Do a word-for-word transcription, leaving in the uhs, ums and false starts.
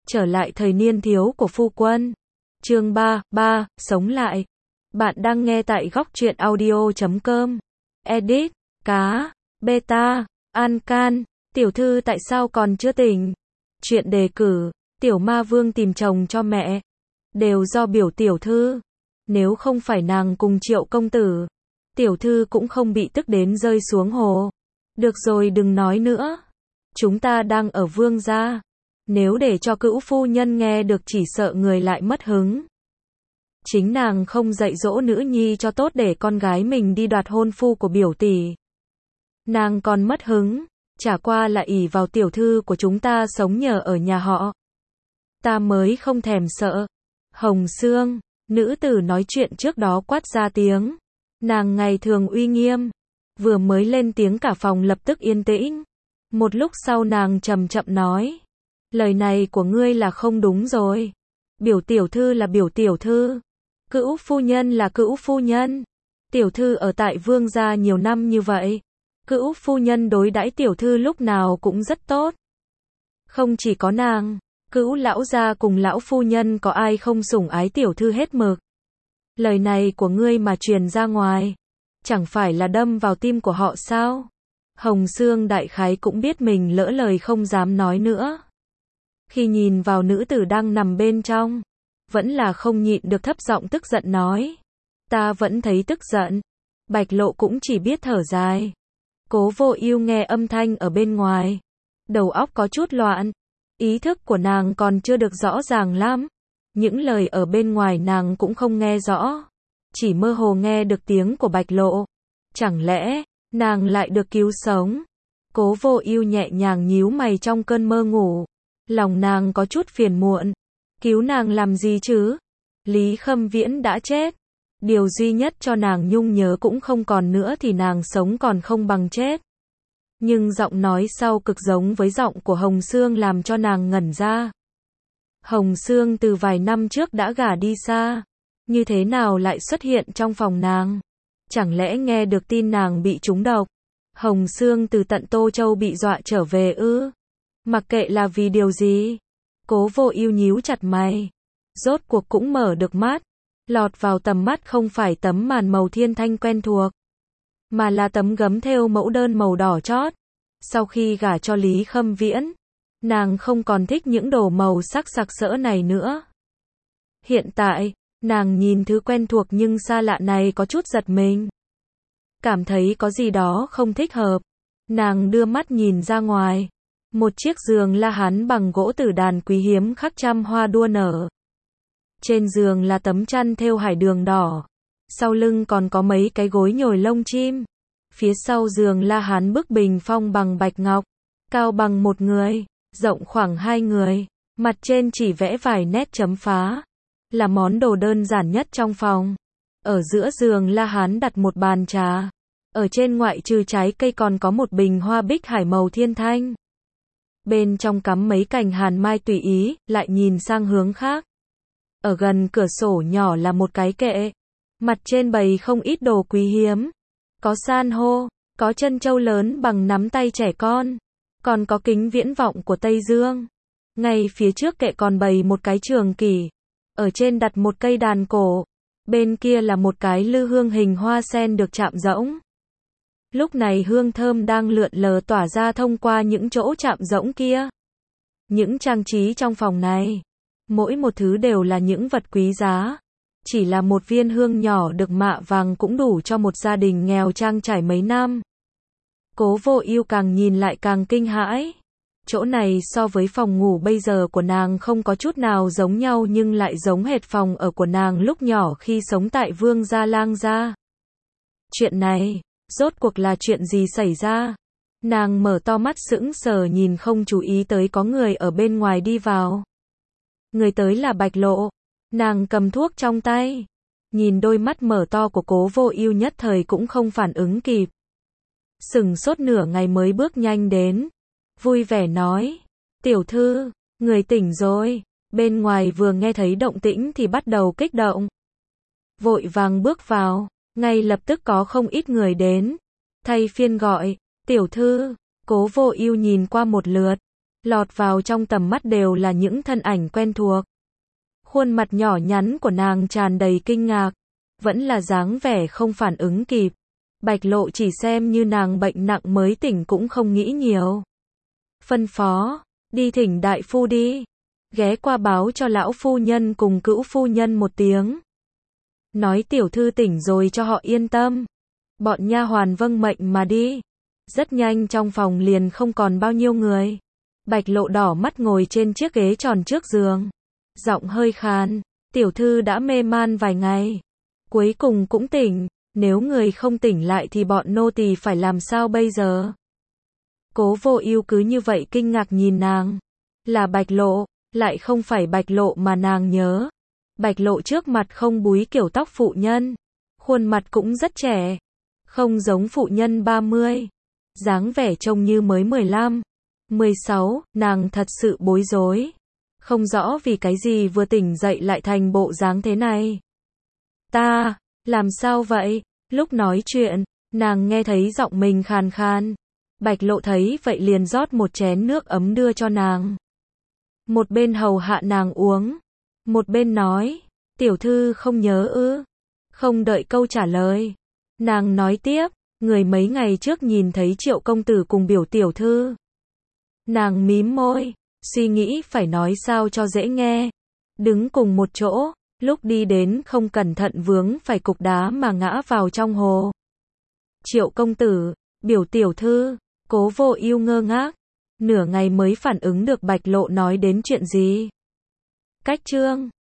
Trở lại thời niên thiếu của phu quân. Chương ba, ba, sống lại. Bạn đang nghe tại góc truyện audio chấm com. Edit, cá, beta, an can, tiểu thư tại sao còn chưa tỉnh? Chuyện đề cử, tiểu ma vương tìm chồng cho mẹ. Đều do biểu tiểu thư. Nếu không phải nàng cùng Triệu công tử, tiểu thư cũng không bị tức đến rơi xuống hồ. Được rồi, đừng nói nữa. Chúng ta đang ở vương gia. Nếu để cho cữu phu nhân nghe được chỉ sợ người lại mất hứng. Chính nàng không dạy dỗ nữ nhi cho tốt để con gái mình đi đoạt hôn phu của biểu tỷ. Nàng còn mất hứng, chả qua là ỷ vào tiểu thư của chúng ta sống nhờ ở nhà họ. Ta mới không thèm sợ. Hồng Sương, nữ tử nói chuyện trước đó quát ra tiếng. Nàng ngày thường uy nghiêm, vừa mới lên tiếng cả phòng lập tức yên tĩnh. Một lúc sau nàng chậm chậm nói. Lời này của ngươi là không đúng rồi. Biểu tiểu thư là biểu tiểu thư. Cữu phu nhân là cữu phu nhân. Tiểu thư ở tại vương gia nhiều năm như vậy. Cữu phu nhân đối đãi tiểu thư lúc nào cũng rất tốt. Không chỉ có nàng, cữu lão gia cùng lão phu nhân có ai không sủng ái tiểu thư hết mực. Lời này của ngươi mà truyền ra ngoài, chẳng phải là đâm vào tim của họ sao? Hồng Sương đại khái cũng biết mình lỡ lời không dám nói nữa. Khi nhìn vào nữ tử đang nằm bên trong, vẫn là không nhịn được thấp giọng tức giận nói. Ta vẫn thấy tức giận. Bạch Lộ cũng chỉ biết thở dài. Cố Vô Ưu nghe âm thanh ở bên ngoài, đầu óc có chút loạn. Ý thức của nàng còn chưa được rõ ràng lắm. Những lời ở bên ngoài nàng cũng không nghe rõ, chỉ mơ hồ nghe được tiếng của Bạch Lộ. Chẳng lẽ nàng lại được cứu sống? Cố Vô Ưu nhẹ nhàng nhíu mày trong cơn mơ ngủ. Lòng nàng có chút phiền muộn. Cứu nàng làm gì chứ? Lý Khâm Viễn đã chết. Điều duy nhất cho nàng nhung nhớ cũng không còn nữa thì nàng sống còn không bằng chết. Nhưng giọng nói sau cực giống với giọng của Hồng Sương làm cho nàng ngẩn ra. Hồng Sương từ vài năm trước đã gả đi xa. Như thế nào lại xuất hiện trong phòng nàng? Chẳng lẽ nghe được tin nàng bị trúng độc? Hồng Sương từ tận Tô Châu bị dọa trở về ư? Mặc kệ là vì điều gì, Cố Vô Ưu nhíu chặt mày. Rốt cuộc cũng mở được mắt. Lọt vào tầm mắt không phải tấm màn màu thiên thanh quen thuộc, mà là tấm gấm thêu mẫu đơn màu đỏ chót. Sau khi gả cho Lý Khâm Viễn, nàng không còn thích những đồ màu sắc sặc sỡ này nữa. Hiện tại, nàng nhìn thứ quen thuộc nhưng xa lạ này có chút giật mình. Cảm thấy có gì đó không thích hợp. Nàng đưa mắt nhìn ra ngoài. Một chiếc giường la hán bằng gỗ tử đàn quý hiếm khắc trăm hoa đua nở. Trên giường là tấm chăn thêu hải đường đỏ. Sau lưng còn có mấy cái gối nhồi lông chim. Phía sau giường la hán bức bình phong bằng bạch ngọc, cao bằng một người, rộng khoảng hai người. Mặt trên chỉ vẽ vài nét chấm phá. Là món đồ đơn giản nhất trong phòng. Ở giữa giường la hán đặt một bàn trà. Ở trên ngoại trừ trái cây còn có một bình hoa bích hải màu thiên thanh. Bên trong cắm mấy cành hàn mai tùy ý, lại nhìn sang hướng khác. Ở gần cửa sổ nhỏ là một cái kệ. Mặt trên bày không ít đồ quý hiếm. Có san hô, có trân châu lớn bằng nắm tay trẻ con. Còn có kính viễn vọng của Tây Dương. Ngay phía trước kệ còn bày một cái trường kỷ. Ở trên đặt một cây đàn cổ. Bên kia là một cái lư hương hình hoa sen được chạm rỗng. Lúc này hương thơm đang lượn lờ tỏa ra thông qua những chỗ chạm rỗng kia. Những trang trí trong phòng này, mỗi một thứ đều là những vật quý giá. Chỉ là một viên hương nhỏ được mạ vàng cũng đủ cho một gia đình nghèo trang trải mấy năm. Cố Vô Ưu càng nhìn lại càng kinh hãi. Chỗ này so với phòng ngủ bây giờ của nàng không có chút nào giống nhau nhưng lại giống hệt phòng ở của nàng lúc nhỏ khi sống tại Vương gia Lang gia. Chuyện này, rốt cuộc là chuyện gì xảy ra? Nàng mở to mắt sững sờ nhìn không chú ý tới có người ở bên ngoài đi vào. Người tới là Bạch Lộ. Nàng cầm thuốc trong tay. Nhìn đôi mắt mở to của Cố Vô Ưu nhất thời cũng không phản ứng kịp. Sững sốt nửa ngày mới bước nhanh đến. Vui vẻ nói. Tiểu thư, người tỉnh rồi. Bên ngoài vừa nghe thấy động tĩnh thì bắt đầu kích động. Vội vàng bước vào. Ngay lập tức có không ít người đến. Thay phiên gọi. Tiểu thư. Cố Vô Ưu nhìn qua một lượt. lọt vào trong tầm mắt đều là những thân ảnh quen thuộc. Khuôn mặt nhỏ nhắn của nàng tràn đầy kinh ngạc, vẫn là dáng vẻ không phản ứng kịp. Bạch Lộ chỉ xem như nàng bệnh nặng mới tỉnh cũng không nghĩ nhiều. Phân phó, đi thỉnh đại phu đi, ghé qua báo cho lão phu nhân cùng cữu phu nhân một tiếng. Nói tiểu thư tỉnh rồi cho họ yên tâm. Bọn nha hoàn vâng mệnh mà đi. Rất nhanh trong phòng liền không còn bao nhiêu người. Bạch Lộ đỏ mắt ngồi trên chiếc ghế tròn trước giường. Giọng hơi khàn, tiểu thư đã mê man vài ngày. Cuối cùng cũng tỉnh, nếu người không tỉnh lại thì bọn nô tỳ phải làm sao bây giờ? Cố Vô Ưu cứ như vậy kinh ngạc nhìn nàng. Là Bạch Lộ, lại không phải Bạch Lộ mà nàng nhớ. Bạch Lộ trước mặt không búi kiểu tóc phụ nhân, khuôn mặt cũng rất trẻ, không giống phụ nhân ba mươi, dáng vẻ trông như mới mười lăm, mười sáu, nàng thật sự bối rối, không rõ vì cái gì vừa tỉnh dậy lại thành bộ dáng thế này. Ta, làm sao vậy? Lúc nói chuyện, nàng nghe thấy giọng mình khàn khàn. Bạch Lộ thấy vậy liền rót một chén nước ấm đưa cho nàng. Một bên hầu hạ nàng uống, một bên nói, tiểu thư không nhớ ư? Không đợi câu trả lời, nàng nói tiếp, người mấy ngày trước nhìn thấy Triệu công tử cùng biểu tiểu thư. Nàng mím môi, suy nghĩ phải nói sao cho dễ nghe. Đứng cùng một chỗ, lúc đi đến không cẩn thận vướng phải cục đá mà ngã vào trong hồ. Triệu công tử, biểu tiểu thư, Cố Vô Ưu ngơ ngác, nửa ngày mới phản ứng được Bạch Lộ nói đến chuyện gì. Cách chương